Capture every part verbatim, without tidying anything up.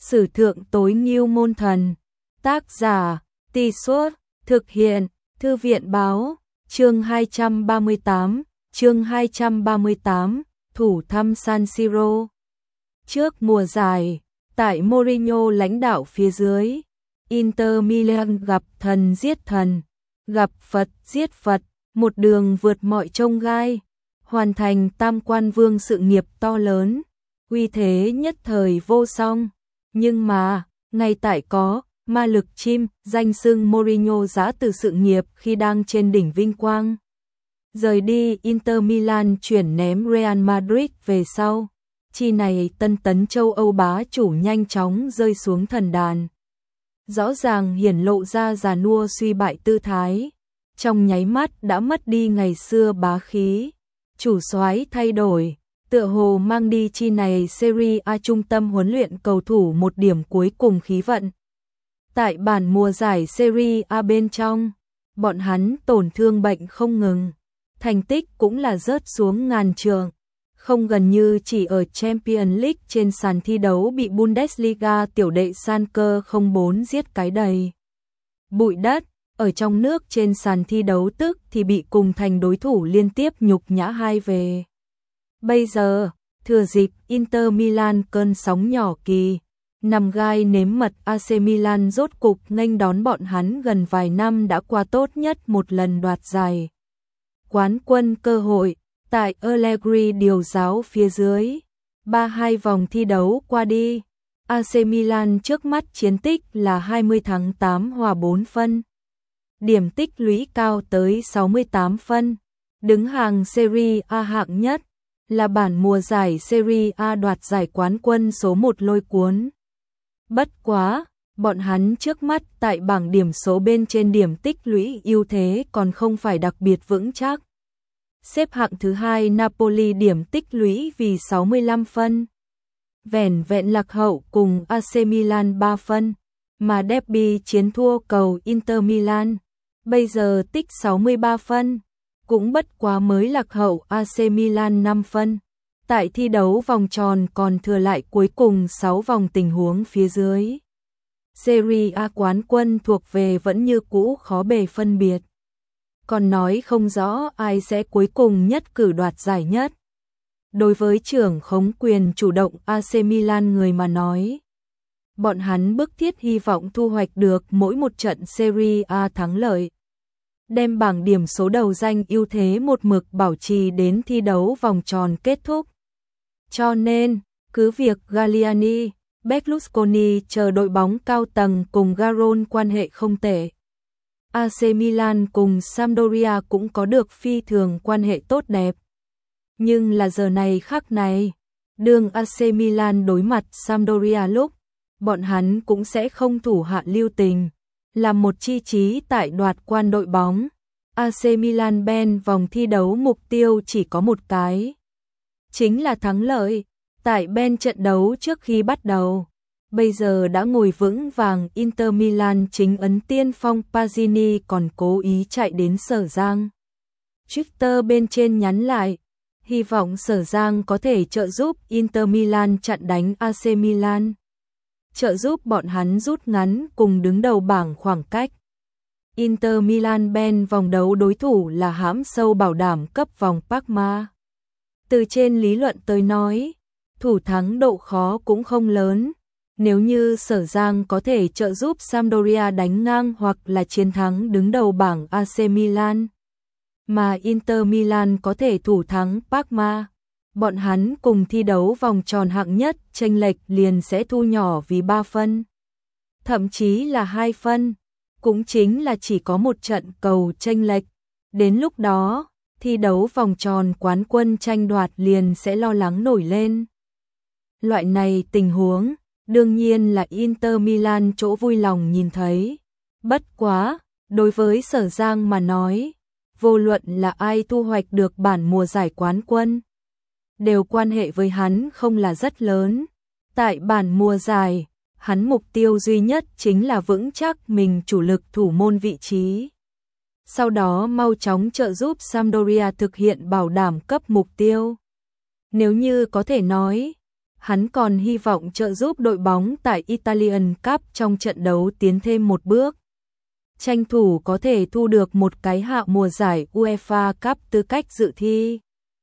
Sử thượng tối ngưu môn thần. Tác giả, Tì Suốt, thực hiện, Thư viện báo, chương hai trăm ba mươi tám, chương hai trăm ba mươi tám, thủ thăm San Siro. Trước mùa giải, tại Mourinho lãnh đạo phía dưới, Inter Milan gặp thần giết thần, gặp Phật giết Phật, một đường vượt mọi chông gai, hoàn thành tam quan vương sự nghiệp to lớn, uy thế nhất thời vô song. Nhưng mà, ngay tại có ma lực chim, danh xưng Mourinho giã từ sự nghiệp khi đang trên đỉnh vinh quang. Rời đi Inter Milan chuyển ném Real Madrid về sau, chi này tân tấn châu Âu bá chủ nhanh chóng rơi xuống thần đàn. Rõ ràng hiển lộ ra già nua suy bại tư thái, trong nháy mắt đã mất đi ngày xưa bá khí, chủ soái thay đổi, tựa hồ mang đi chi này Serie A trung tâm huấn luyện cầu thủ một điểm cuối cùng khí vận. Tại bản mùa giải Serie A bên trong, bọn hắn tổn thương bệnh không ngừng, thành tích cũng là rớt xuống ngàn trường, không gần như chỉ ở Champions League trên sàn thi đấu bị Bundesliga tiểu đệ Schalke không bốn giết cái đầy bụi đất, ở trong nước trên sàn thi đấu tức thì bị cùng thành đối thủ liên tiếp nhục nhã hai về. Bây giờ, thừa dịp Inter Milan cơn sóng nhỏ kỳ, nằm gai nếm mật a xê Milan rốt cục nghênh đón bọn hắn gần vài năm đã qua tốt nhất một lần đoạt giải quán quân cơ hội, tại Allegri điều giáo phía dưới. ba hai vòng thi đấu qua đi, a xê Milan trước mắt chiến tích là hai mươi thắng tám hòa bốn phân. Điểm tích lũy cao tới sáu mươi tám phân, đứng hàng Serie A hạng nhất, là bản mùa giải Serie A đoạt giải quán quân số một lôi cuốn. Bất quá, bọn hắn trước mắt tại bảng điểm số bên trên điểm tích lũy ưu thế còn không phải đặc biệt vững chắc. Xếp hạng thứ hai Napoli điểm tích lũy vì sáu mươi lăm phân. Vẻn vẹn lạc hậu cùng a xê Milan ba phân, mà derby chiến thua cầu Inter Milan, bây giờ tích sáu mươi ba phân, cũng bất quá mới lạc hậu a xê Milan năm phân. Tại thi đấu vòng tròn còn thừa lại cuối cùng sáu vòng tình huống phía dưới. Serie A quán quân thuộc về vẫn như cũ khó bề phân biệt. Còn nói không rõ ai sẽ cuối cùng nhất cử đoạt giải nhất. Đối với trưởng khống quyền chủ động a xê Milan người mà nói, bọn hắn bức thiết hy vọng thu hoạch được mỗi một trận Serie A thắng lợi, đem bảng điểm số đầu danh ưu thế một mực bảo trì đến thi đấu vòng tròn kết thúc. Cho nên, cứ việc Galliani, Berlusconi chờ đội bóng cao tầng cùng Garon quan hệ không tệ, a xê Milan cùng Sampdoria cũng có được phi thường quan hệ tốt đẹp. Nhưng là giờ này khắc này, đương a xê Milan đối mặt Sampdoria lúc, bọn hắn cũng sẽ không thủ hạ lưu tình, làm một chi trí tại đoạt quan đội bóng. a xê Milan bên vòng thi đấu mục tiêu chỉ có một cái, chính là thắng lợi. Tại bên trận đấu trước khi bắt đầu, bây giờ đã ngồi vững vàng Inter Milan chính ấn tiên phong Pazzini còn cố ý chạy đến Sở Giang. Twitter bên trên nhắn lại, hy vọng Sở Giang có thể trợ giúp Inter Milan chặn đánh a xê Milan, trợ giúp bọn hắn rút ngắn cùng đứng đầu bảng khoảng cách. Inter Milan bên vòng đấu đối thủ là hãm sâu bảo đảm cấp vòng Parma. Từ trên lý luận tới nói, thủ thắng độ khó cũng không lớn. Nếu như Sở Giang có thể trợ giúp Sampdoria đánh ngang hoặc là chiến thắng đứng đầu bảng a xê Milan, mà Inter Milan có thể thủ thắng Parma, bọn hắn cùng thi đấu vòng tròn hạng nhất, chênh lệch liền sẽ thu nhỏ vì ba phân, thậm chí là hai phân, cũng chính là chỉ có một trận cầu chênh lệch. Đến lúc đó, thi đấu vòng tròn quán quân tranh đoạt liền sẽ lo lắng nổi lên. Loại này tình huống, đương nhiên là Inter Milan chỗ vui lòng nhìn thấy. Bất quá, đối với Sở Giang mà nói, vô luận là ai thu hoạch được bản mùa giải quán quân, đều quan hệ với hắn không là rất lớn. Tại bản mùa giải, hắn mục tiêu duy nhất chính là vững chắc mình chủ lực thủ môn vị trí. Sau đó mau chóng trợ giúp Sampdoria thực hiện bảo đảm cấp mục tiêu. Nếu như có thể nói, hắn còn hy vọng trợ giúp đội bóng tại Italian Cup trong trận đấu tiến thêm một bước, tranh thủ có thể thu được một cái hạ mùa giải UEFA Cup tư cách dự thi.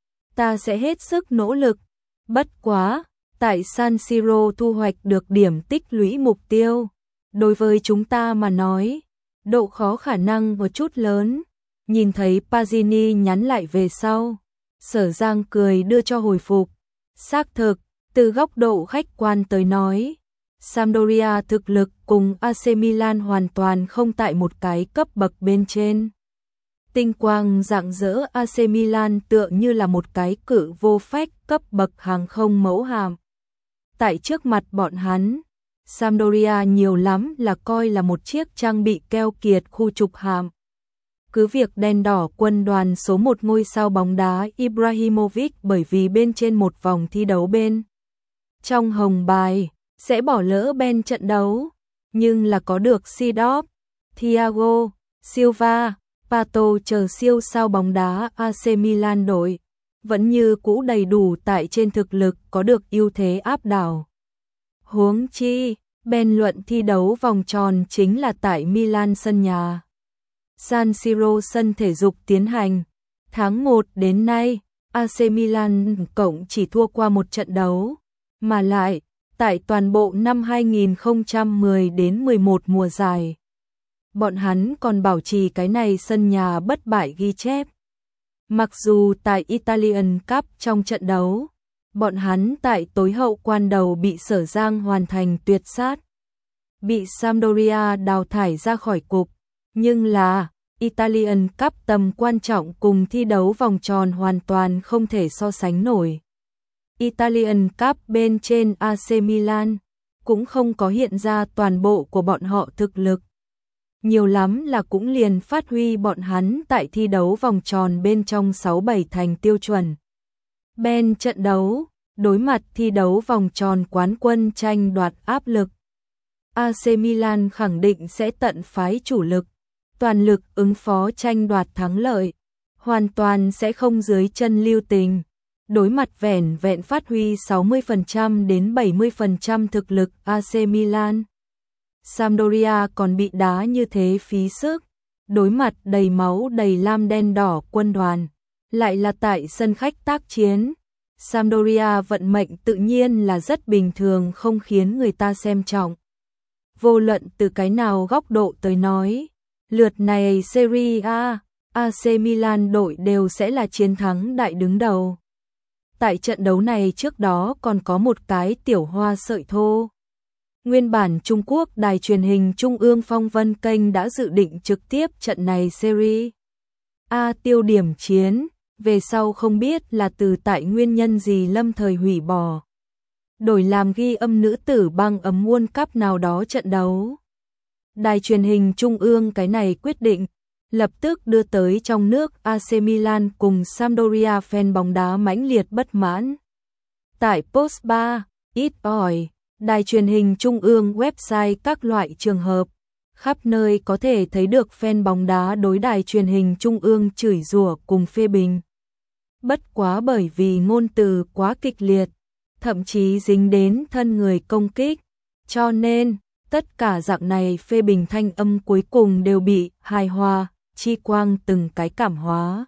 Ta sẽ hết sức nỗ lực, bất quá, tại San Siro thu hoạch được điểm tích lũy mục tiêu. Đối với chúng ta mà nói, độ khó khả năng một chút lớn. Nhìn thấy Pazzini nhắn lại về sau, Sở Giang cười đưa cho hồi phục. Xác thực, từ góc độ khách quan tới nói, Sampdoria thực lực cùng a xê Milan hoàn toàn không tại một cái cấp bậc bên trên. Tinh quang rạng rỡ a xê Milan tựa như là một cái cự vô phách cấp bậc hàng không mẫu hạm. Tại trước mặt bọn hắn, Sampdoria nhiều lắm là coi là một chiếc trang bị keo kiệt khu trục hạm. Cứ việc đen đỏ quân đoàn số một ngôi sao bóng đá Ibrahimovic bởi vì bên trên một vòng thi đấu bên trong hồng bài sẽ bỏ lỡ bên trận đấu, nhưng là có được Seedorf, Thiago Silva, Pato chờ siêu sao bóng đá a xê Milan đội vẫn như cũ đầy đủ tại trên thực lực có được ưu thế áp đảo. Huống chi, bên luận thi đấu vòng tròn chính là tại Milan sân nhà. San Siro sân thể dục tiến hành. Tháng một đến nay, a xê Milan cộng chỉ thua qua một trận đấu, mà lại, tại toàn bộ năm hai nghìn không trăm mười đến mười một mùa giải. Bọn hắn còn bảo trì cái này sân nhà bất bại ghi chép. Mặc dù tại Italian Cup trong trận đấu, bọn hắn tại tối hậu quan đầu bị Sở Giang hoàn thành tuyệt sát, bị Sampdoria đào thải ra khỏi cục, nhưng là Italian Cup tầm quan trọng cùng thi đấu vòng tròn hoàn toàn không thể so sánh nổi. Italian Cup bên trên a xê Milan cũng không có hiện ra toàn bộ của bọn họ thực lực. Nhiều lắm là cũng liền phát huy bọn hắn tại thi đấu vòng tròn bên trong sáu bảy thành tiêu chuẩn. Bên trận đấu, đối mặt thi đấu vòng tròn quán quân tranh đoạt áp lực, a xê Milan khẳng định sẽ tận phái chủ lực, toàn lực ứng phó tranh đoạt thắng lợi, hoàn toàn sẽ không dưới chân lưu tình. Đối mặt vẻn vẹn phát huy sáu mươi phần trăm đến bảy mươi phần trăm thực lực a xê Milan, Sampdoria còn bị đá như thế phí sức. Đối mặt đầy máu đầy lam đen đỏ quân đoàn, lại là tại sân khách tác chiến, Sampdoria vận mệnh tự nhiên là rất bình thường, không khiến người ta xem trọng. Vô luận từ cái nào góc độ tới nói, lượt này Serie A, a xê Milan đội đều sẽ là chiến thắng đại đứng đầu. Tại trận đấu này trước đó còn có một cái tiểu hoa sợi thô. Nguyên bản Trung Quốc đài truyền hình Trung ương Phong Vân kênh đã dự định trực tiếp trận này Serie A tiêu điểm chiến, về sau không biết là từ tại nguyên nhân gì lâm thời hủy bỏ, đổi làm ghi âm nữ tử băng ấm World Cup nào đó trận đấu. Đài truyền hình Trung ương cái này quyết định, lập tức đưa tới trong nước a xê Milan cùng Sampdoria fan bóng đá mãnh liệt bất mãn. Tại Post ba, ít ỏi, đài truyền hình Trung ương website các loại trường hợp, khắp nơi có thể thấy được fan bóng đá đối đài truyền hình Trung ương chửi rủa cùng phê bình. Bất quá bởi vì ngôn từ quá kịch liệt, thậm chí dính đến thân người công kích, cho nên tất cả dạng này phê bình thanh âm cuối cùng đều bị hài hòa, chi quang từng cái cảm hóa.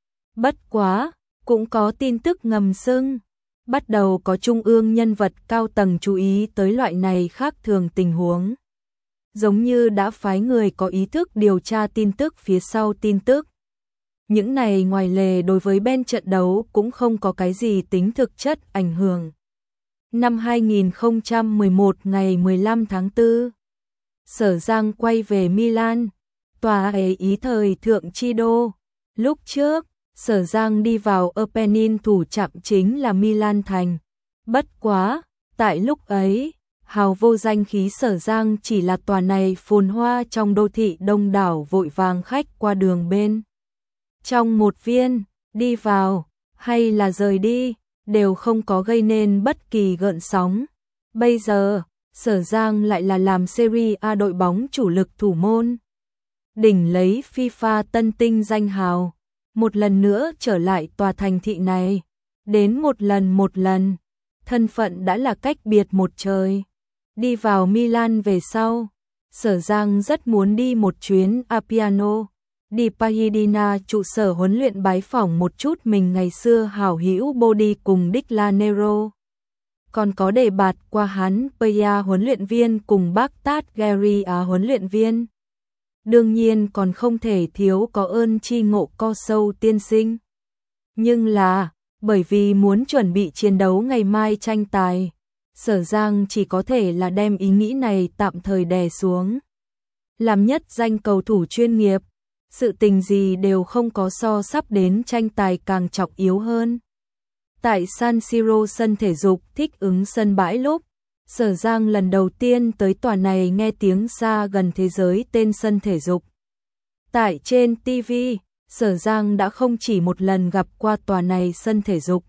Bất quá, cũng có tin tức ngầm sưng, bắt đầu có trung ương nhân vật cao tầng chú ý tới loại này khác thường tình huống. Giống như đã phái người có ý thức điều tra tin tức phía sau tin tức. Những này ngoài lề đối với bên trận đấu cũng không có cái gì tính thực chất ảnh hưởng. Năm hai nghìn không trăm mười một ngày mười lăm tháng tư, Sở Giang quay về Milan, tòa ấy ý thời thượng chi đô. Lúc trước, Sở Giang đi vào opening thủ chạm chính là Milan thành. Bất quá, tại lúc ấy, hào vô danh khí Sở Giang chỉ là tòa này phồn hoa trong đô thị đông đảo vội vàng khách qua đường bên. Trong một viên, đi vào, hay là rời đi, đều không có gây nên bất kỳ gợn sóng. Bây giờ, Sở Giang lại là làm Serie A đội bóng chủ lực thủ môn, đỉnh lấy FIFA tân tinh danh hào, một lần nữa trở lại tòa thành thị này, đến một lần một lần, thân phận đã là cách biệt một trời. Đi vào Milan về sau, Sở Giang rất muốn đi một chuyến Appiano, đi Pasadena trụ sở huấn luyện bái phỏng một chút mình ngày xưa hảo hữu Body cùng Dick Lanero. Còn có đề bạt qua hắn Paya huấn luyện viên cùng bác Tát Gary Á huấn luyện viên. Đương nhiên còn không thể thiếu có ơn chi ngộ co sâu tiên sinh. Nhưng là, bởi vì muốn chuẩn bị chiến đấu ngày mai tranh tài, Sở Giang chỉ có thể là đem ý nghĩ này tạm thời đè xuống. Làm nhất danh cầu thủ chuyên nghiệp, sự tình gì đều không có so sắp đến tranh tài càng trọng yếu hơn. Tại San Siro sân thể dục thích ứng sân bãi lúc, Sở Giang lần đầu tiên tới tòa này nghe tiếng xa gần thế giới tên sân thể dục. Tại trên ti vi, Sở Giang đã không chỉ một lần gặp qua tòa này sân thể dục.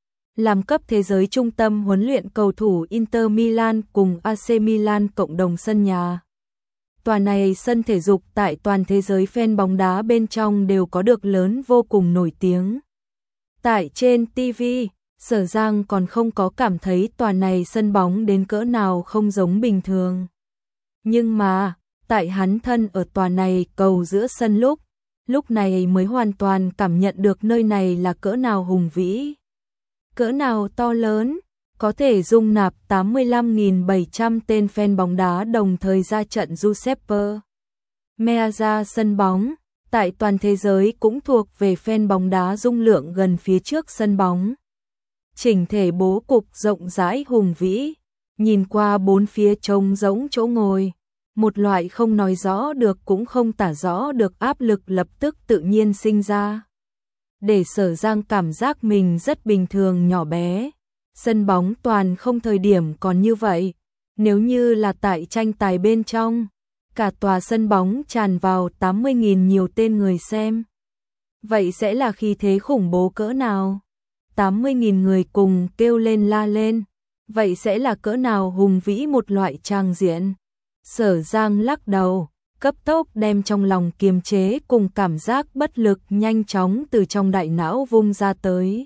Làm cấp thế giới trung tâm huấn luyện cầu thủ Inter Milan cùng a xê Milan cộng đồng sân nhà. Tòa này sân thể dục tại toàn thế giới fan bóng đá bên trong đều có được lớn vô cùng nổi tiếng. Tại trên ti vi, Sở Giang còn không có cảm thấy tòa này sân bóng đến cỡ nào không giống bình thường. Nhưng mà, tại hắn thân ở tòa này cầu giữa sân lúc, lúc này mới hoàn toàn cảm nhận được nơi này là cỡ nào hùng vĩ, cỡ nào to lớn, có thể dung nạp tám mươi lăm nghìn bảy trăm tên fan bóng đá đồng thời ra trận. Giuseppe Meazza sân bóng, tại toàn thế giới cũng thuộc về fan bóng đá dung lượng gần phía trước sân bóng. Chỉnh thể bố cục rộng rãi hùng vĩ, nhìn qua bốn phía trông rỗng chỗ ngồi, một loại không nói rõ được cũng không tả rõ được áp lực lập tức tự nhiên sinh ra. Để Sở Giang cảm giác mình rất bình thường nhỏ bé, sân bóng toàn không thời điểm còn như vậy, nếu như là tại tranh tài bên trong, cả tòa sân bóng tràn vào tám mươi nghìn nhiều tên người xem. Vậy sẽ là khí thế khủng bố cỡ nào? tám mươi nghìn người cùng kêu lên la lên, vậy sẽ là cỡ nào hùng vĩ một loại tràng diện. Sở Giang lắc đầu, cấp tốc đem trong lòng kiềm chế cùng cảm giác bất lực nhanh chóng từ trong đại não vung ra tới.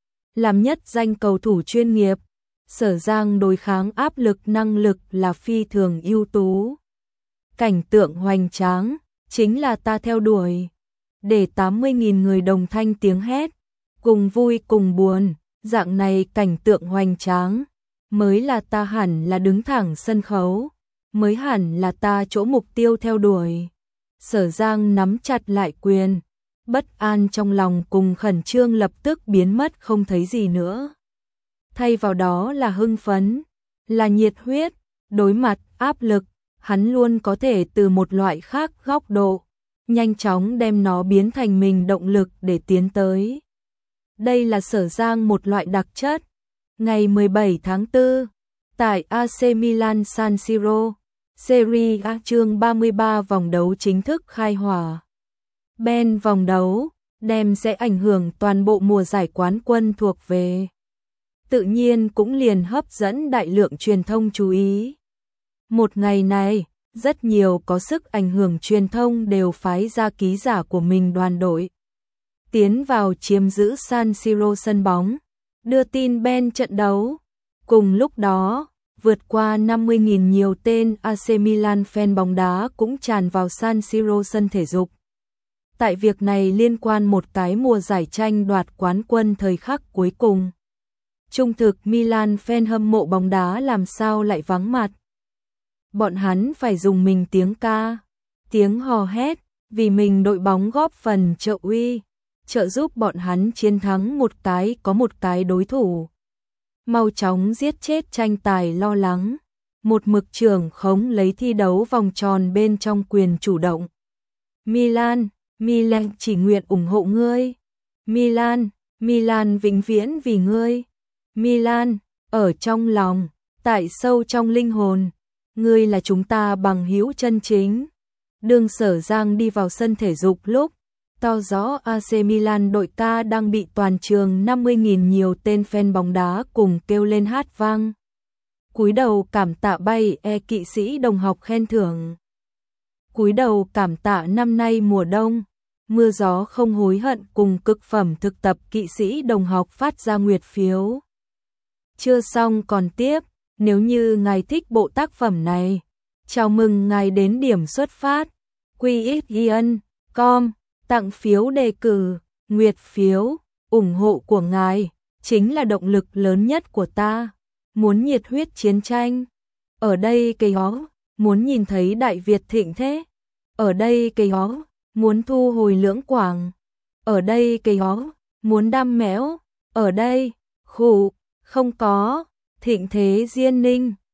Làm nhất danh cầu thủ chuyên nghiệp, Sở Giang đối kháng áp lực năng lực là phi thường ưu tú. Cảnh tượng hoành tráng, chính là ta theo đuổi. Để tám mươi nghìn người đồng thanh tiếng hét, cùng vui cùng buồn, dạng này cảnh tượng hoành tráng, mới là ta hẳn là đứng thẳng sân khấu, mới hẳn là ta chỗ mục tiêu theo đuổi. Sở Giang nắm chặt lại quyền, bất an trong lòng cùng khẩn trương lập tức biến mất không thấy gì nữa. Thay vào đó là hưng phấn, là nhiệt huyết, đối mặt áp lực, hắn luôn có thể từ một loại khác góc độ, nhanh chóng đem nó biến thành mình động lực để tiến tới. Đây là Sở Giang một loại đặc chất. Ngày mười bảy tháng tư, tại a xê Milan San Siro, Serie A chương ba mươi ba vòng đấu chính thức khai hỏa. Ben vòng đấu, đem sẽ ảnh hưởng toàn bộ mùa giải quán quân thuộc về. Tự nhiên cũng liền hấp dẫn đại lượng truyền thông chú ý. Một ngày này, rất nhiều có sức ảnh hưởng truyền thông đều phái ra ký giả của mình đoàn đội. Tiến vào chiếm giữ San Siro sân bóng, đưa tin Ben trận đấu. Cùng lúc đó, vượt qua năm mươi nghìn nhiều tên a xê Milan fan bóng đá cũng tràn vào San Siro sân thể dục. Tại việc này liên quan một cái mùa giải tranh đoạt quán quân thời khắc cuối cùng. Trung thực Milan fan hâm mộ bóng đá làm sao lại vắng mặt. Bọn hắn phải dùng mình tiếng ca, tiếng hò hét, vì mình đội bóng góp phần trợ uy, trợ giúp bọn hắn chiến thắng một cái có một cái đối thủ. Mau chóng giết chết tranh tài lo lắng, một mực trưởng khống lấy thi đấu vòng tròn bên trong quyền chủ động. Milan, Milan chỉ nguyện ủng hộ ngươi. Milan, Milan vĩnh viễn vì ngươi. Milan, ở trong lòng, tại sâu trong linh hồn, ngươi là chúng ta bằng hữu chân chính. Đường Sở Giang đi vào sân thể dục lúc, to rõ a xê Milan đội ca đang bị toàn trường năm mươi nghìn nhiều tên fan bóng đá cùng kêu lên hát vang. Cúi đầu cảm tạ bay e kỵ sĩ đồng học khen thưởng. Cúi đầu cảm tạ năm nay mùa đông, mưa gió không hối hận cùng cực phẩm thực tập kỵ sĩ đồng học phát ra nguyệt phiếu. Chưa xong còn tiếp, nếu như ngài thích bộ tác phẩm này, chào mừng ngài đến điểm xuất phát quy xian chấm com tặng phiếu đề cử, nguyệt phiếu, ủng hộ của ngài chính là động lực lớn nhất của ta. Muốn nhiệt huyết chiến tranh, ở đây cây ó, muốn nhìn thấy Đại Việt thịnh thế, ở đây cây ó, muốn thu hồi Lưỡng Quảng, ở đây cây ó, muốn đam mẽo, ở đây, khủ, không có, thịnh thế Diên Ninh.